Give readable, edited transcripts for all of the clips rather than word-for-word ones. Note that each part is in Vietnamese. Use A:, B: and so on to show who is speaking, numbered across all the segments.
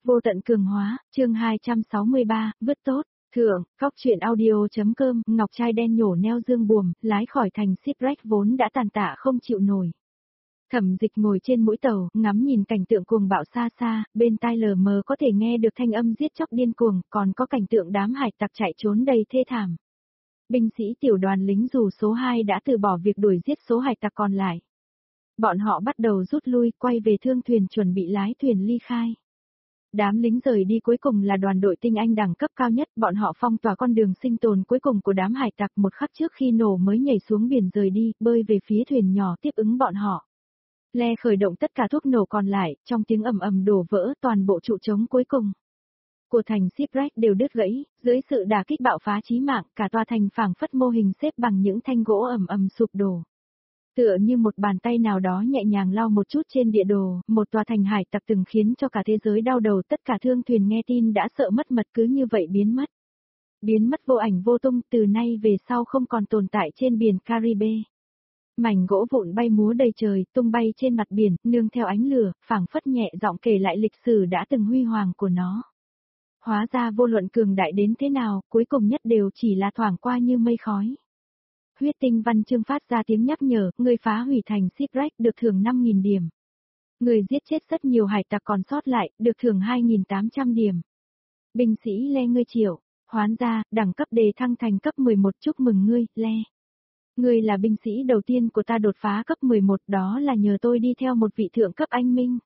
A: Vô tận cường hóa, chương 263, vứt tốt, thượng, góc truyện audio.com, ngọc trai đen nhổ neo dương buồm, lái khỏi thành shipwreck vốn đã tàn tạ không chịu nổi. Thẩm Dịch ngồi trên mũi tàu, ngắm nhìn cảnh tượng cuồng bạo xa xa, bên tai lờ mờ có thể nghe được thanh âm giết chóc điên cuồng, còn có cảnh tượng đám hải tặc chạy trốn đầy thê thảm. Binh sĩ tiểu đoàn lính dù số 2 đã từ bỏ việc đuổi giết số hải tặc còn lại. Bọn họ bắt đầu rút lui, quay về thương thuyền chuẩn bị lái thuyền ly khai. Đám lính rời đi cuối cùng là đoàn đội tinh anh đẳng cấp cao nhất, bọn họ phong tỏa con đường sinh tồn cuối cùng của đám hải tặc một khắc trước khi nổ mới nhảy xuống biển rời đi, bơi về phía thuyền nhỏ tiếp ứng bọn họ. Le khởi động tất cả thuốc nổ còn lại, trong tiếng ầm ầm đổ vỡ toàn bộ trụ trống cuối cùng của thành shipwreck đều đứt gãy, dưới sự đả kích bạo phá chí mạng, cả tòa thành phảng phất mô hình xếp bằng những thanh gỗ ầm ầm sụp đổ. Tựa như một bàn tay nào đó nhẹ nhàng lau một chút trên địa đồ, một tòa thành hải tặc từng khiến cho cả thế giới đau đầu, tất cả thương thuyền nghe tin đã sợ mất mật cứ như vậy biến mất. Biến mất vô ảnh vô tung, từ nay về sau không còn tồn tại trên biển Caribe. Mảnh gỗ vụn bay múa đầy trời, tung bay trên mặt biển, nương theo ánh lửa, phảng phất nhẹ giọng kể lại lịch sử đã từng huy hoàng của nó. Hóa ra vô luận cường đại đến thế nào, cuối cùng nhất đều chỉ là thoảng qua như mây khói. Huyết tinh văn chương phát ra tiếng nhắc nhở, người phá hủy thành shipwreck được thưởng 5.000 điểm. Người giết chết rất nhiều hải tặc còn sót lại, được thưởng 2.800 điểm. Binh sĩ Le ngươi triệu, hoán ra, đẳng cấp đề thăng thành cấp 11, chúc mừng ngươi, Le. Ngươi là binh sĩ đầu tiên của ta đột phá cấp 11, đó là nhờ tôi đi theo một vị thượng cấp anh minh.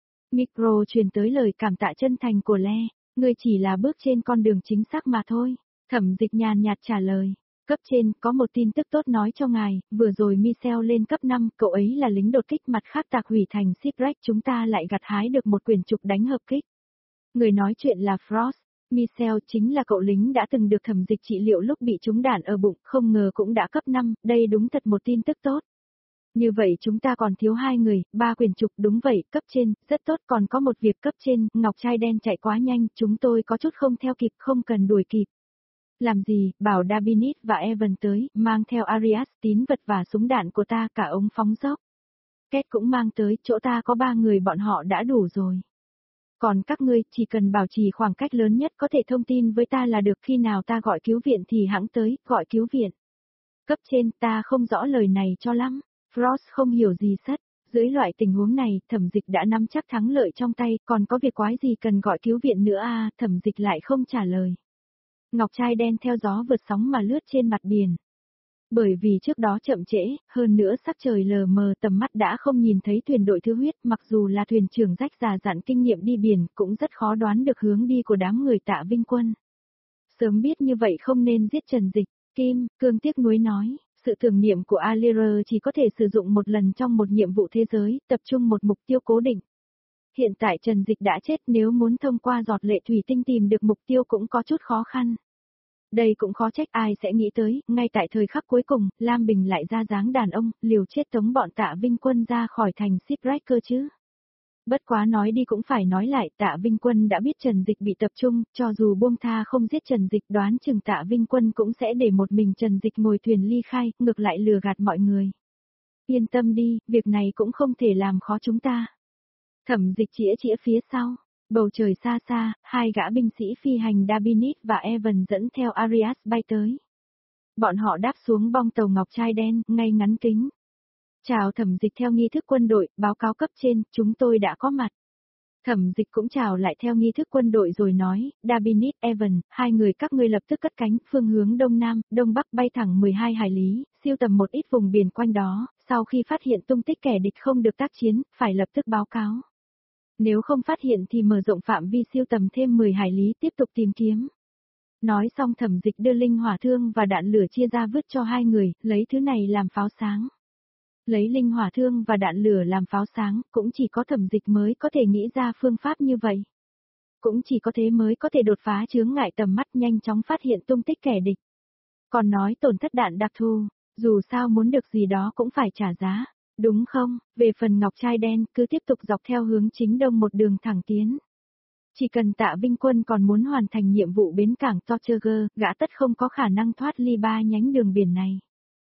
A: Micro truyền tới lời cảm tạ chân thành của Le, ngươi chỉ là bước trên con đường chính xác mà thôi. Thẩm Dịch nhàn nhạt trả lời. Cấp trên, có một tin tức tốt nói cho ngài, vừa rồi Michel lên cấp 5, cậu ấy là lính đột kích, mặt khác tạc hủy thành shipwreck, chúng ta lại gặt hái được một quyển trục đánh hợp kích. Người nói chuyện là Frost, Michel chính là cậu lính đã từng được Thẩm Dịch trị liệu lúc bị trúng đạn ở bụng, không ngờ cũng đã cấp 5, đây đúng thật một tin tức tốt. Như vậy chúng ta còn thiếu 2 người, 3 quyển trục, đúng vậy, cấp trên, rất tốt, còn có một việc cấp trên, ngọc trai đen chạy quá nhanh, chúng tôi có chút không theo kịp, không cần đuổi kịp. Làm gì, bảo Dabinit và Evan tới, mang theo Arias, tín vật và súng đạn của ta, cả ống phóng dốc. Kết cũng mang tới, chỗ ta có 3 người, bọn họ đã đủ rồi. Còn các ngươi, chỉ cần bảo trì khoảng cách lớn nhất có thể thông tin với ta là được, khi nào ta gọi cứu viện thì hãng tới, gọi cứu viện. Cấp trên, ta không rõ lời này cho lắm. Frost không hiểu gì sất. Dưới loại tình huống này, Thẩm Dịch đã nắm chắc thắng lợi trong tay, còn có việc quái gì cần gọi cứu viện nữa à, Thẩm Dịch lại không trả lời. Ngọc trai đen theo gió vượt sóng mà lướt trên mặt biển. Bởi vì trước đó chậm trễ, hơn nữa sắc trời lờ mờ, tầm mắt đã không nhìn thấy thuyền đội thứ huyết, mặc dù là thuyền trưởng rách già dặn kinh nghiệm đi biển, cũng rất khó đoán được hướng đi của đám người Tạ Vinh Quân. Sớm biết như vậy không nên giết Trần Dịch. Kim Cương tiếc nuối nói, sự tưởng niệm của Alira chỉ có thể sử dụng một lần trong một nhiệm vụ thế giới, tập trung một mục tiêu cố định. Hiện tại Trần Dịch đã chết, nếu muốn thông qua giọt lệ thủy tinh tìm được mục tiêu cũng có chút khó khăn. Đây cũng khó trách ai sẽ nghĩ tới, ngay tại thời khắc cuối cùng, Lam Bình lại ra dáng đàn ông, liều chết tống bọn Tạ Vinh Quân ra khỏi thành shipwreck cơ chứ. Bất quá nói đi cũng phải nói lại, Tạ Vinh Quân đã biết Trần Dịch bị tập trung, cho dù buông tha không giết Trần Dịch, đoán chừng Tạ Vinh Quân cũng sẽ để một mình Trần Dịch ngồi thuyền ly khai, ngược lại lừa gạt mọi người. Yên tâm đi, việc này cũng không thể làm khó chúng ta. Thẩm Dịch chĩa phía sau. Bầu trời xa xa, 2 gã binh sĩ phi hành Dabinit và Evan dẫn theo Arias bay tới. Bọn họ đáp xuống bong tàu ngọc trai đen, ngay ngắn kính. Chào Thẩm Dịch theo nghi thức quân đội, báo cáo cấp trên, chúng tôi đã có mặt. Thẩm Dịch cũng chào lại theo nghi thức quân đội rồi nói, Dabinit, Evan, 2 người các ngươi lập tức cất cánh, phương hướng đông nam, đông bắc bay thẳng 12 hải lý, siêu tầm một ít vùng biển quanh đó, sau khi phát hiện tung tích kẻ địch không được tác chiến, phải lập tức báo cáo. Nếu không phát hiện thì mở rộng phạm vi siêu tầm thêm 10 hải lý tiếp tục tìm kiếm. Nói xong Thẩm Dịch đưa linh hỏa thương và đạn lửa chia ra vứt cho 2 người, lấy thứ này làm pháo sáng. Lấy linh hỏa thương và đạn lửa làm pháo sáng, cũng chỉ có Thẩm Dịch mới có thể nghĩ ra phương pháp như vậy. Cũng chỉ có thế mới có thể đột phá chướng ngại tầm mắt, nhanh chóng phát hiện tung tích kẻ địch. Còn nói tổn thất đạn đặc thù, dù sao muốn được gì đó cũng phải trả giá. Đúng không, về phần ngọc trai đen, cứ tiếp tục dọc theo hướng chính đông một đường thẳng tiến. Chỉ cần Tạ Vinh Quân còn muốn hoàn thành nhiệm vụ bến cảng Tortuga, gã tất không có khả năng thoát ly 3 nhánh đường biển này.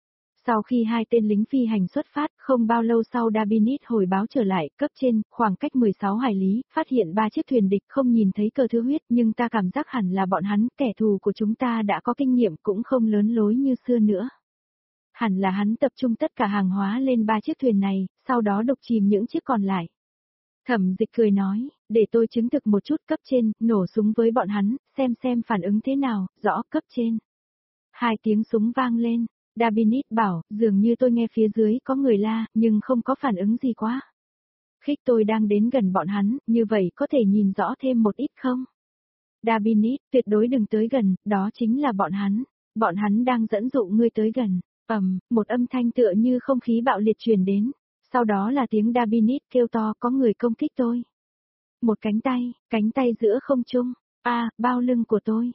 A: Sau khi hai tên lính phi hành xuất phát, không bao lâu sau Dabinit hồi báo trở lại, cấp trên, khoảng cách 16 hải lý, phát hiện 3 chiếc thuyền địch không nhìn thấy cờ thứ huyết, nhưng ta cảm giác hẳn là bọn hắn, kẻ thù của chúng ta đã có kinh nghiệm cũng không lớn lối như xưa nữa. Hẳn là hắn tập trung tất cả hàng hóa lên 3 chiếc thuyền này, sau đó độc chìm những chiếc còn lại. Thẩm Dịch cười nói, để tôi chứng thực một chút cấp trên, nổ súng với bọn hắn, xem phản ứng thế nào, rõ cấp trên. Hai tiếng súng vang lên. Dabinit bảo, dường như tôi nghe phía dưới có người la, nhưng không có phản ứng gì quá. Khích tôi đang đến gần bọn hắn, như vậy có thể nhìn rõ thêm một ít không? Dabinit, tuyệt đối đừng tới gần, đó chính là bọn hắn. Bọn hắn đang dẫn dụ ngươi tới gần. Một âm thanh tựa như không khí bạo liệt truyền đến. Sau đó là tiếng Dabinit kêu to có người công kích tôi. Một cánh tay giữa không trung. Bao lưng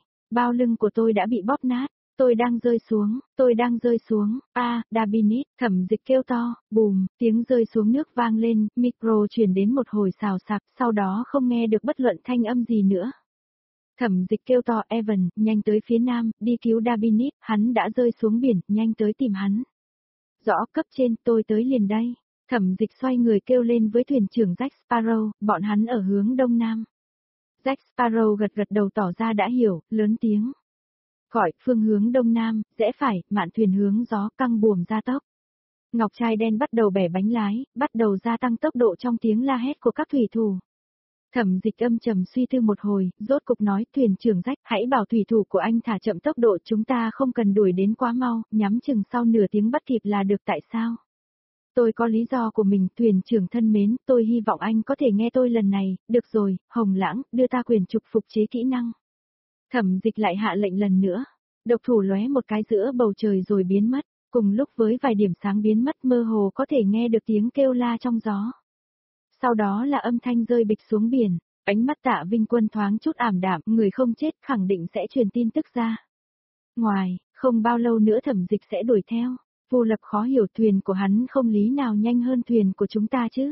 A: của tôi đã bị bóp nát. Tôi đang rơi xuống, Dabinit, Thẩm Dịch kêu to, bùm, tiếng rơi xuống nước vang lên, micro truyền đến một hồi xào xạc, sau đó không nghe được bất luận thanh âm gì nữa. Thẩm Dịch kêu to, Evan, nhanh tới phía nam, đi cứu Dabinit, hắn đã rơi xuống biển, nhanh tới tìm hắn. Rõ cấp trên, tôi tới liền đây. Thẩm Dịch xoay người kêu lên với thuyền trưởng Jack Sparrow, bọn hắn ở hướng đông nam. Jack Sparrow gật đầu tỏ ra đã hiểu, lớn tiếng. Gọi, phương hướng đông nam, rẽ phải, mạn thuyền hướng gió, căng buồm gia tốc. Ngọc trai đen bắt đầu bẻ bánh lái, bắt đầu gia tăng tốc độ trong tiếng la hét của các thủy thủ. Thẩm Dịch âm trầm suy tư một hồi, rốt cục nói, thuyền trưởng Jack, hãy bảo thủy thủ của anh thả chậm tốc độ, chúng ta không cần đuổi đến quá mau, nhắm chừng sau nửa tiếng bắt kịp là được. Tại sao? Tôi có lý do của mình, thuyền trưởng thân mến, tôi hy vọng anh có thể nghe tôi lần này. Được rồi, Hồng Lãng, đưa ta quyền trục phục chế kỹ năng. Thẩm Dịch lại hạ lệnh lần nữa. Độc thủ lóe một cái giữa bầu trời rồi biến mất, cùng lúc với vài điểm sáng biến mất mơ hồ có thể nghe được tiếng kêu la trong gió. Sau đó là âm thanh rơi bịch xuống biển, ánh mắt Tạ Vinh Quân thoáng chút ảm đạm, người không chết khẳng định sẽ truyền tin tức ra. Ngoài, không bao lâu nữa Thẩm Dịch sẽ đuổi theo. Vô Lập khó hiểu, thuyền của hắn không lý nào nhanh hơn thuyền của chúng ta chứ.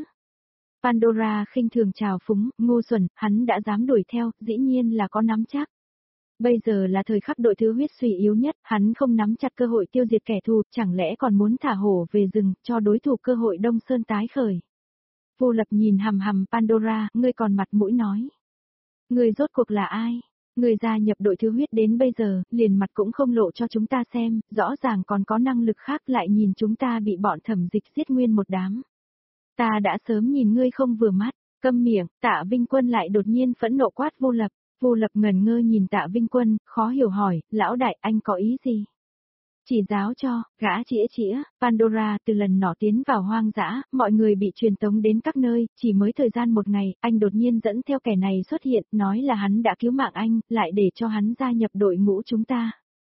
A: Pandora khinh thường trào phúng, ngu xuẩn, hắn đã dám đuổi theo, dĩ nhiên là có nắm chắc. Bây giờ là thời khắc đội thứ huyết suy yếu nhất, hắn không nắm chặt cơ hội tiêu diệt kẻ thù, chẳng lẽ còn muốn thả hổ về rừng, cho đối thủ cơ hội Đông Sơn tái khởi. Vô Lập nhìn hằm Pandora, ngươi còn mặt mũi nói. Ngươi rốt cuộc là ai? Ngươi gia nhập đội thứ huyết đến bây giờ, liền mặt cũng không lộ cho chúng ta xem, rõ ràng còn có năng lực khác, lại nhìn chúng ta bị bọn Thẩm Dịch giết nguyên một đám. Ta đã sớm nhìn ngươi không vừa mắt, câm miệng, Tạ Vinh Quân lại đột nhiên phẫn nộ quát Vô Lập. Vô Lập ngẩn ngơ nhìn Tạ Vinh Quân, khó hiểu hỏi, lão đại anh có ý gì? Chỉ giáo cho, gã chĩa, Pandora từ lần nọ tiến vào hoang dã, mọi người bị truyền tống đến các nơi, chỉ mới thời gian một ngày, anh đột nhiên dẫn theo kẻ này xuất hiện, nói là hắn đã cứu mạng anh, lại để cho hắn gia nhập đội ngũ chúng ta.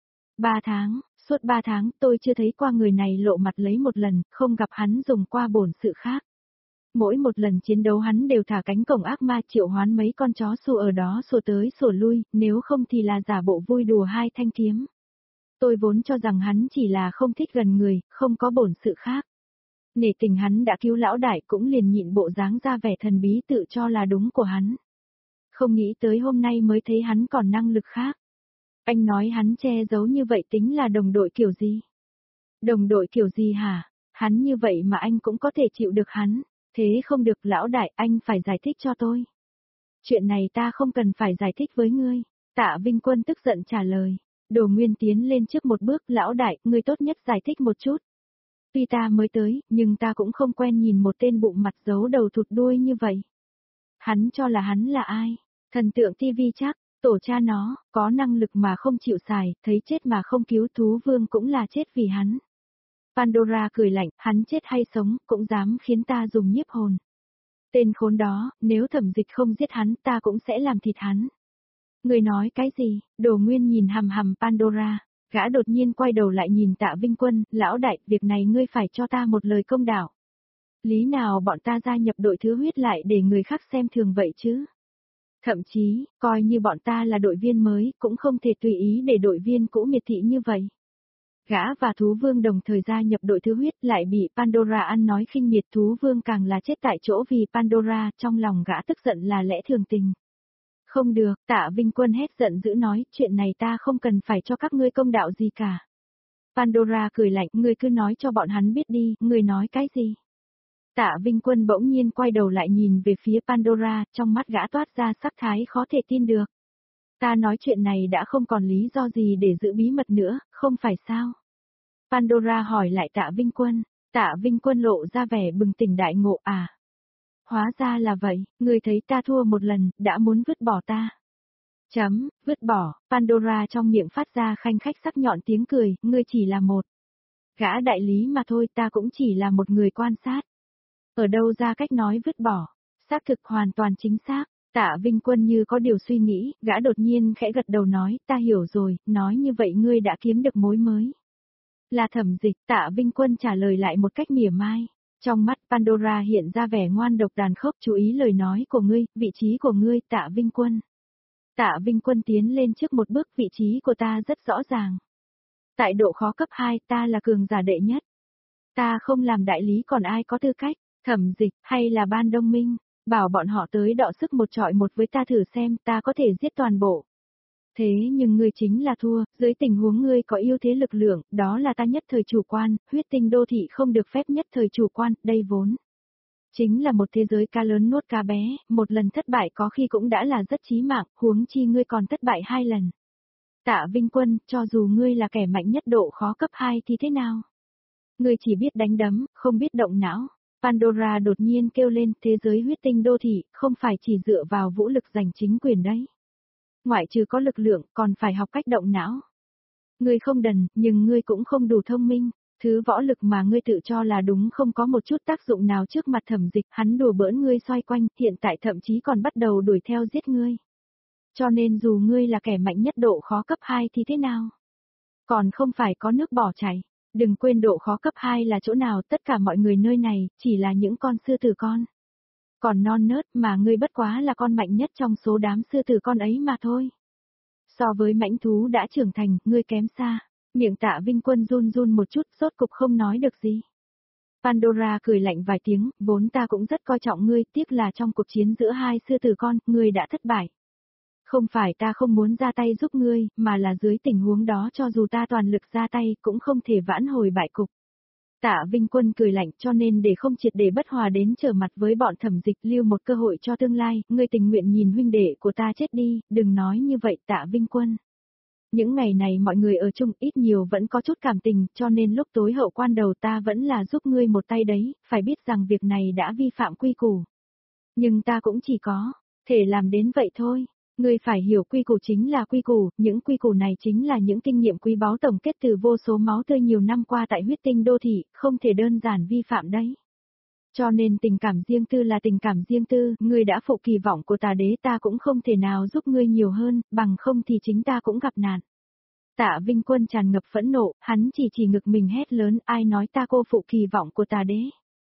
A: 3 tháng, suốt 3 tháng tôi chưa thấy qua người này lộ mặt lấy một lần, không gặp hắn dùng qua bổn sự khác. Mỗi một lần chiến đấu hắn đều thả cánh cổng ác ma triệu hoán mấy con chó sủa ở đó sủa tới sủa lui, nếu không thì là giả bộ vui đùa hai thanh kiếm. Tôi vốn cho rằng hắn chỉ là không thích gần người, không có bổn sự khác. Nể tình hắn đã cứu lão đại cũng liền nhịn bộ dáng ra vẻ thần bí tự cho là đúng của hắn. Không nghĩ tới hôm nay mới thấy hắn còn năng lực khác. Anh nói hắn che giấu như vậy tính là đồng đội kiểu gì? Đồng đội kiểu gì hả? Hắn như vậy mà anh cũng có thể chịu được hắn. Thế không được lão đại, anh phải giải thích cho tôi. Chuyện này ta không cần phải giải thích với ngươi. Tạ Vinh Quân tức giận trả lời. Đồ Nguyên tiến lên trước một bước, lão đại, ngươi tốt nhất giải thích một chút. Tuy ta mới tới, nhưng ta cũng không quen nhìn một tên bụng mặt giấu đầu thụt đuôi như vậy. Hắn cho là hắn là ai? Thần tượng TV chắc, tổ cha nó, có năng lực mà không chịu xài, thấy chết mà không cứu, thú vương cũng là chết vì hắn. Pandora cười lạnh, hắn chết hay sống, cũng dám khiến ta dùng nhiếp hồn. Tên khốn đó, nếu Thẩm Dịch không giết hắn, ta cũng sẽ làm thịt hắn. Người nói cái gì? Đồ Nguyên nhìn hằm Pandora, gã đột nhiên quay đầu lại nhìn Tạ Vinh Quân, lão đại, việc này ngươi phải cho ta một lời công đạo. Lý nào bọn ta gia nhập đội thứ huyết lại để người khác xem thường vậy chứ? Thậm chí, coi như bọn ta là đội viên mới, cũng không thể tùy ý để đội viên cũ miệt thị như vậy. Gã và thú vương đồng thời gia nhập đội thứ huyết lại bị Pandora ăn nói khinh miệt, thú vương càng là chết tại chỗ vì Pandora, trong lòng gã tức giận là lẽ thường tình. Không được, Tạ Vinh Quân hét giận dữ nói, chuyện này ta không cần phải cho các ngươi công đạo gì cả. Pandora cười lạnh, ngươi cứ nói cho bọn hắn biết đi, ngươi nói cái gì? Tạ Vinh Quân bỗng nhiên quay đầu lại nhìn về phía Pandora, trong mắt gã toát ra sắc thái khó thể tin được. Ta nói chuyện này đã không còn lý do gì để giữ bí mật nữa, không phải sao? Pandora hỏi lại Tạ Vinh Quân. Tạ Vinh Quân lộ ra vẻ bừng tỉnh đại ngộ à? Hóa ra là vậy, ngươi thấy ta thua một lần, đã muốn vứt bỏ ta. Vứt bỏ, Pandora trong miệng phát ra khanh khách sắc nhọn tiếng cười, ngươi chỉ là một gã đại lý mà thôi, ta cũng chỉ là một người quan sát. Ở đâu ra cách nói vứt bỏ, xác thực hoàn toàn chính xác. Tạ Vinh Quân như có điều suy nghĩ, gã đột nhiên khẽ gật đầu nói, ta hiểu rồi, nói như vậy ngươi đã kiếm được mối mới. Là Thẩm Dịch, Tạ Vinh Quân trả lời lại một cách mỉa mai. Trong mắt Pandora hiện ra vẻ ngoan độc tàn khốc, chú ý lời nói của ngươi, vị trí của ngươi, Tạ Vinh Quân. Tạ Vinh Quân tiến lên trước một bước, vị trí của ta rất rõ ràng. Tại độ khó cấp 2 ta là cường giả đệ nhất. Ta không làm đại lý còn ai có tư cách, Thẩm Dịch hay là Ban Đông Minh, bảo bọn họ tới đọ sức một trọi một với ta thử xem ta có thể giết toàn bộ. Thế nhưng ngươi chính là thua, dưới tình huống ngươi có ưu thế lực lượng, đó là ta nhất thời chủ quan, huyết tinh đô thị không được phép nhất thời chủ quan, đây vốn. Chính là một thế giới cá lớn nuốt cá bé, một lần thất bại có khi cũng đã là rất chí mạng, huống chi ngươi còn thất bại 2 lần. Tạ Vinh Quân, cho dù ngươi là kẻ mạnh nhất độ khó cấp 2 thì thế nào? Ngươi chỉ biết đánh đấm, không biết động não. Pandora đột nhiên kêu lên, thế giới huyết tinh đô thị, không phải chỉ dựa vào vũ lực giành chính quyền đấy. Ngoại trừ có lực lượng, còn phải học cách động não. Ngươi không đần, nhưng ngươi cũng không đủ thông minh. Thứ võ lực mà ngươi tự cho là đúng không có một chút tác dụng nào trước mặt Thẩm Dịch, hắn đùa bỡn ngươi xoay quanh, hiện tại thậm chí còn bắt đầu đuổi theo giết ngươi. Cho nên dù ngươi là kẻ mạnh nhất độ khó cấp 2 thì thế nào? Còn không phải có nước bỏ chảy. Đừng quên độ khó cấp 2 là chỗ nào, tất cả mọi người nơi này, chỉ là những con sư tử con. Còn non nớt mà ngươi bất quá là con mạnh nhất trong số đám sư tử con ấy mà thôi. So với mãnh thú đã trưởng thành, ngươi kém xa. Miệng Tạ Vinh Quân run run một chút, rốt cục không nói được gì. Pandora cười lạnh vài tiếng, vốn ta cũng rất coi trọng ngươi, tiếc là trong cuộc chiến giữa hai sư tử con, ngươi đã thất bại. Không phải ta không muốn ra tay giúp ngươi, mà là dưới tình huống đó cho dù ta toàn lực ra tay, cũng không thể vãn hồi bại cục. Tạ Vinh Quân cười lạnh, cho nên để không triệt để bất hòa đến trở mặt với bọn Thẩm Dịch, lưu một cơ hội cho tương lai, ngươi tình nguyện nhìn huynh đệ của ta chết đi, đừng nói như vậy Tạ Vinh Quân. Những ngày này mọi người ở chung ít nhiều vẫn có chút cảm tình, cho nên lúc tối hậu quan đầu ta vẫn là giúp ngươi một tay đấy, phải biết rằng việc này đã vi phạm quy củ. Nhưng ta cũng chỉ có thể làm đến vậy thôi. Ngươi phải hiểu quy củ chính là quy củ, những quy củ này chính là những kinh nghiệm quý báu tổng kết từ vô số máu tươi nhiều năm qua tại huyết tinh đô thị, không thể đơn giản vi phạm đấy. Cho nên tình cảm riêng tư là tình cảm riêng tư, ngươi đã phụ kỳ vọng của tà đế, ta cũng không thể nào giúp ngươi nhiều hơn, bằng không thì chính ta cũng gặp nạn. Tạ Vinh Quân tràn ngập phẫn nộ, hắn chỉ ngực mình hét lớn, ai nói ta cô phụ kỳ vọng của tà đế.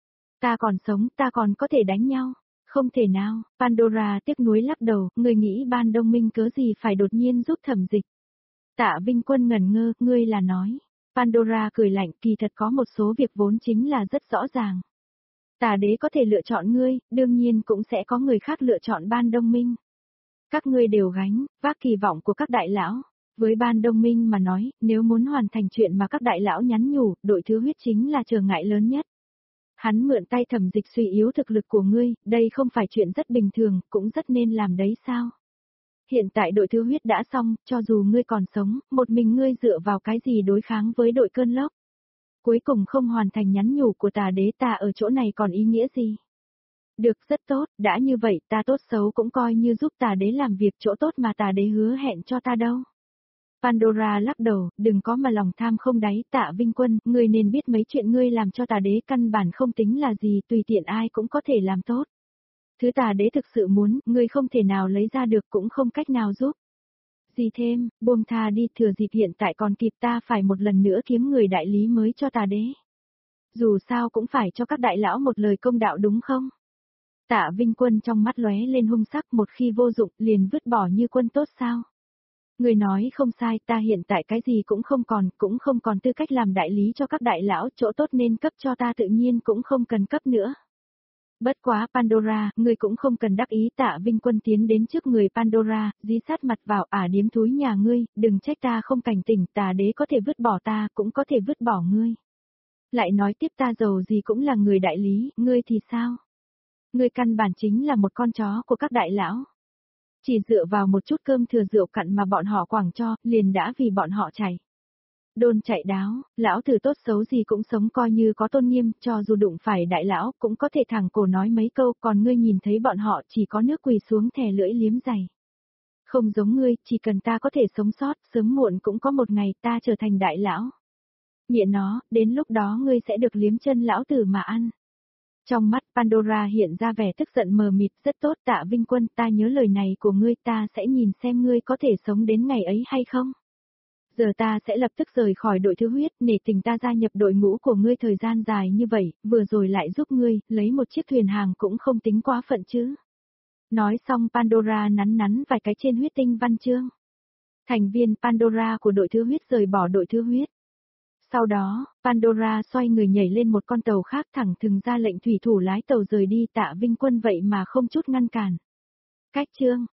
A: Ta còn sống, ta còn có thể đánh nhau. Không thể nào, Pandora tiếc nuối lắc đầu, người nghĩ Ban Đông Minh cớ gì phải đột nhiên giúp Thẩm Dịch. Tạ Vinh Quân ngẩn ngơ, ngươi là nói. Pandora cười lạnh, kỳ thật có một số việc vốn chính là rất rõ ràng. Tà đế có thể lựa chọn ngươi, đương nhiên cũng sẽ có người khác lựa chọn Ban Đông Minh. Các ngươi đều gánh, vác kỳ vọng của các đại lão. Với Ban Đông Minh mà nói, nếu muốn hoàn thành chuyện mà các đại lão nhắn nhủ, đội thứ huyết chính là trở ngại lớn nhất. Hắn mượn tay Thẩm Dịch suy yếu thực lực của ngươi, đây không phải chuyện rất bình thường, cũng rất nên làm đấy sao? Hiện tại đội thứ huyết đã xong, cho dù ngươi còn sống, một mình ngươi dựa vào cái gì đối kháng với đội cơn lốc? Cuối cùng không hoàn thành nhắn nhủ của tà đế, ta ở chỗ này còn ý nghĩa gì? Được, rất tốt, đã như vậy ta tốt xấu cũng coi như giúp tà đế làm việc, chỗ tốt mà tà đế hứa hẹn cho ta đâu. Pandora lắc đầu, đừng có mà lòng tham không đáy, Tạ Vinh Quân, ngươi nên biết mấy chuyện ngươi làm cho tà đế căn bản không tính là gì, tùy tiện ai cũng có thể làm tốt. Thứ tà đế thực sự muốn, ngươi không thể nào lấy ra được, cũng không cách nào giúp. Gì thêm, buông tha đi, thừa dịp hiện tại còn kịp, ta phải một lần nữa kiếm người đại lý mới cho tà đế. Dù sao cũng phải cho các đại lão một lời công đạo đúng không? Tạ Vinh Quân trong mắt lóe lên hung sắc, một khi vô dụng liền vứt bỏ như quân tốt sao? Người nói không sai, ta hiện tại cái gì cũng không còn tư cách làm đại lý cho các đại lão, chỗ tốt nên cấp cho ta tự nhiên cũng không cần cấp nữa. Bất quá Pandora, ngươi cũng không cần đắc ý. Tạ Vinh Quân tiến đến trước người Pandora, dí sát mặt vào, điếm thúi nhà ngươi, đừng trách ta không cảnh tỉnh, tà đế có thể vứt bỏ ta, cũng có thể vứt bỏ ngươi. Lại nói tiếp ta giàu gì cũng là người đại lý, ngươi thì sao? Ngươi căn bản chính là một con chó của các đại lão. Chỉ dựa vào một chút cơm thừa rượu cặn mà bọn họ quảng cho, liền đã vì bọn họ chảy. Đôn chạy đáo, lão tử tốt xấu gì cũng sống coi như có tôn nghiêm, cho dù đụng phải đại lão cũng có thể thẳng cổ nói mấy câu, còn ngươi nhìn thấy bọn họ chỉ có nước quỳ xuống thè lưỡi liếm giày. Không giống ngươi, chỉ cần ta có thể sống sót, sớm muộn cũng có một ngày ta trở thành đại lão. Nghĩa nó, đến lúc đó ngươi sẽ được liếm chân lão tử mà ăn. Trong mắt Pandora hiện ra vẻ tức giận mờ mịt, rất tốt Tạ Vinh Quân, ta nhớ lời này của ngươi, ta sẽ nhìn xem ngươi có thể sống đến ngày ấy hay không. Giờ ta sẽ lập tức rời khỏi đội thứ huyết, nể tình ta gia nhập đội ngũ của ngươi thời gian dài như vậy, vừa rồi lại giúp ngươi, lấy một chiếc thuyền hàng cũng không tính quá phận chứ. Nói xong Pandora nắn nắn vài cái trên huyết tinh văn chương. Thành viên Pandora của đội thứ huyết rời bỏ đội thứ huyết. Sau đó, Pandora xoay người nhảy lên một con tàu khác thẳng thừng ra lệnh thủy thủ lái tàu rời đi. Tạ Vinh Quân vậy mà không chút ngăn cản. Cách chương